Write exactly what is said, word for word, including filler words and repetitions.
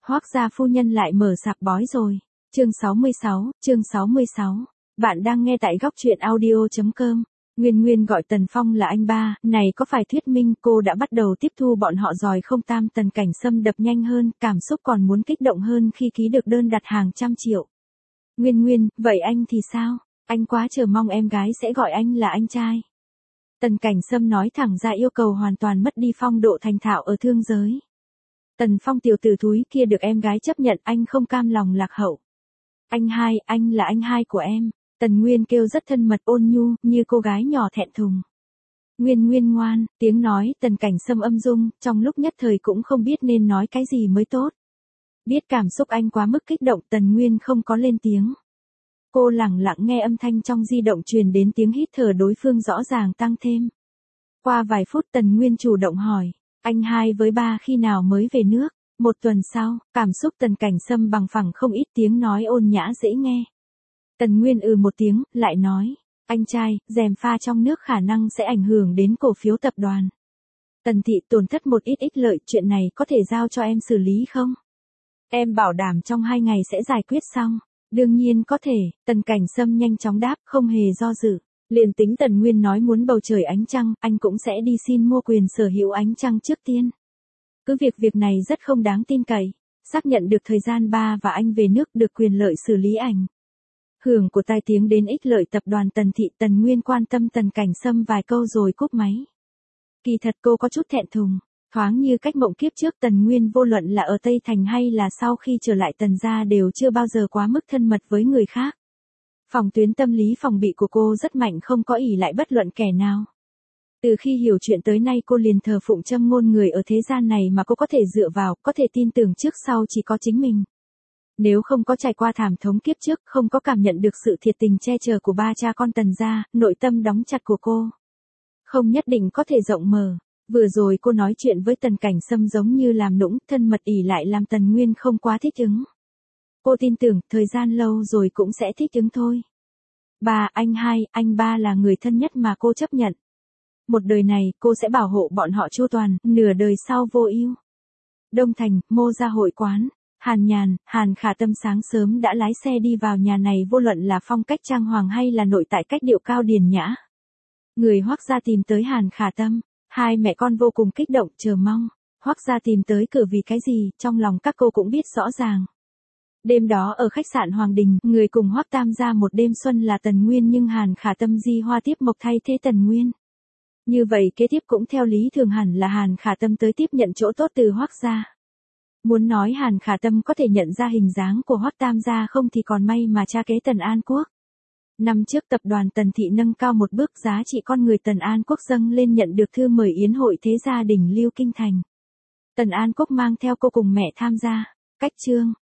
Hoác gia phu nhân lại mở sạp bói rồi. Chương sáu mươi sáu, chương sáu mươi sáu. Bạn đang nghe tại góc truyện audio chấm com. Nguyên Nguyên gọi Tần Phong là anh ba, này có phải thuyết minh cô đã bắt đầu tiếp thu bọn họ rồi không? Tam Tần Cảnh Sâm đập nhanh hơn, cảm xúc còn muốn kích động hơn khi ký được đơn đặt hàng trăm triệu. Nguyên Nguyên, vậy anh thì sao? Anh quá chờ mong em gái sẽ gọi anh là anh trai. Tần Cảnh Sâm nói thẳng ra yêu cầu hoàn toàn mất đi phong độ thành thạo ở thương giới. Tần Phong tiểu tử thúi kia được em gái chấp nhận, anh không cam lòng lạc hậu. Anh hai, anh là anh hai của em. Tần Nguyên kêu rất thân mật ôn nhu, như cô gái nhỏ thẹn thùng. Nguyên Nguyên ngoan, tiếng nói Tần Cảnh Sâm âm dung, trong lúc nhất thời cũng không biết nên nói cái gì mới tốt. Biết cảm xúc anh quá mức kích động, Tần Nguyên không có lên tiếng. Cô lẳng lặng nghe âm thanh trong di động truyền đến tiếng hít thở đối phương rõ ràng tăng thêm. Qua vài phút Tần Nguyên chủ động hỏi, anh hai với ba khi nào mới về nước? Một tuần sau, cảm xúc Tần Cảnh Sâm bằng phẳng không ít, tiếng nói ôn nhã dễ nghe. Tần Nguyên ừ một tiếng, lại nói, anh trai, gièm pha trong nước khả năng sẽ ảnh hưởng đến cổ phiếu tập đoàn. Tần thị tổn thất một ít ích lợi, chuyện này có thể giao cho em xử lý không? Em bảo đảm trong hai ngày sẽ giải quyết xong. Đương nhiên có thể, Tần Cảnh Sâm nhanh chóng đáp, không hề do dự. Liền tính Tần Nguyên nói muốn bầu trời ánh trăng, anh cũng sẽ đi xin mua quyền sở hữu ánh trăng trước tiên. Cứ việc việc này rất không đáng tin cậy, xác nhận được thời gian ba và anh về nước được quyền lợi xử lý ảnh hưởng của tai tiếng đến ích lợi tập đoàn Tần thị. Tần Nguyên quan tâm Tần Cảnh Sâm vài câu rồi cúp máy. Kỳ thật cô có chút thẹn thùng, thoáng như cách mộng kiếp trước Tần Nguyên vô luận là ở Tây Thành hay là sau khi trở lại Tần gia đều chưa bao giờ quá mức thân mật với người khác. Phòng tuyến tâm lý phòng bị của cô rất mạnh, không có ỷ lại bất luận kẻ nào. Từ khi hiểu chuyện tới nay cô liền thờ phụng châm ngôn người ở thế gian này mà cô có thể dựa vào, có thể tin tưởng trước sau chỉ có chính mình. Nếu không có trải qua thảm thống kiếp trước, không có cảm nhận được sự thiệt tình che chở của ba cha con Tần gia, nội tâm đóng chặt của cô không nhất định có thể rộng mở. Vừa rồi cô nói chuyện với Tần Cảnh Sâm giống như làm nũng, thân mật ỷ lại làm Tần Nguyên không quá thích ứng. Cô tin tưởng, thời gian lâu rồi cũng sẽ thích ứng thôi. Ba, anh hai, anh ba là người thân nhất mà cô chấp nhận. Một đời này, cô sẽ bảo hộ bọn họ chu toàn, nửa đời sau vô ưu. Đông Thành, Mô Gia hội quán. Hàn Nhàn, Hàn Khả Tâm sáng sớm đã lái xe đi vào nhà này, vô luận là phong cách trang hoàng hay là nội tại cách điệu cao điển nhã. Người Hoác gia tìm tới Hàn Khả Tâm, hai mẹ con vô cùng kích động, chờ mong. Hoác gia tìm tới cửa vì cái gì, trong lòng các cô cũng biết rõ ràng. Đêm đó ở khách sạn Hoàng Đình, người cùng Hoác Tam gia một đêm xuân là Tần Nguyên, nhưng Hàn Khả Tâm di hoa tiếp mộc thay thế Tần Nguyên. Như vậy kế tiếp cũng theo lý thường hẳn là Hàn Khả Tâm tới tiếp nhận chỗ tốt từ Hoác gia. Muốn nói Hàn Khả Tâm có thể nhận ra hình dáng của Hoác Tam gia không thì còn may mà cha kế Tần An Quốc. Năm trước tập đoàn Tần thị nâng cao một bước giá trị con người, Tần An Quốc dâng lên nhận được thư mời yến hội thế gia đỉnh lưu kinh thành. Tần An Quốc mang theo cô cùng mẹ tham gia. Cách chương,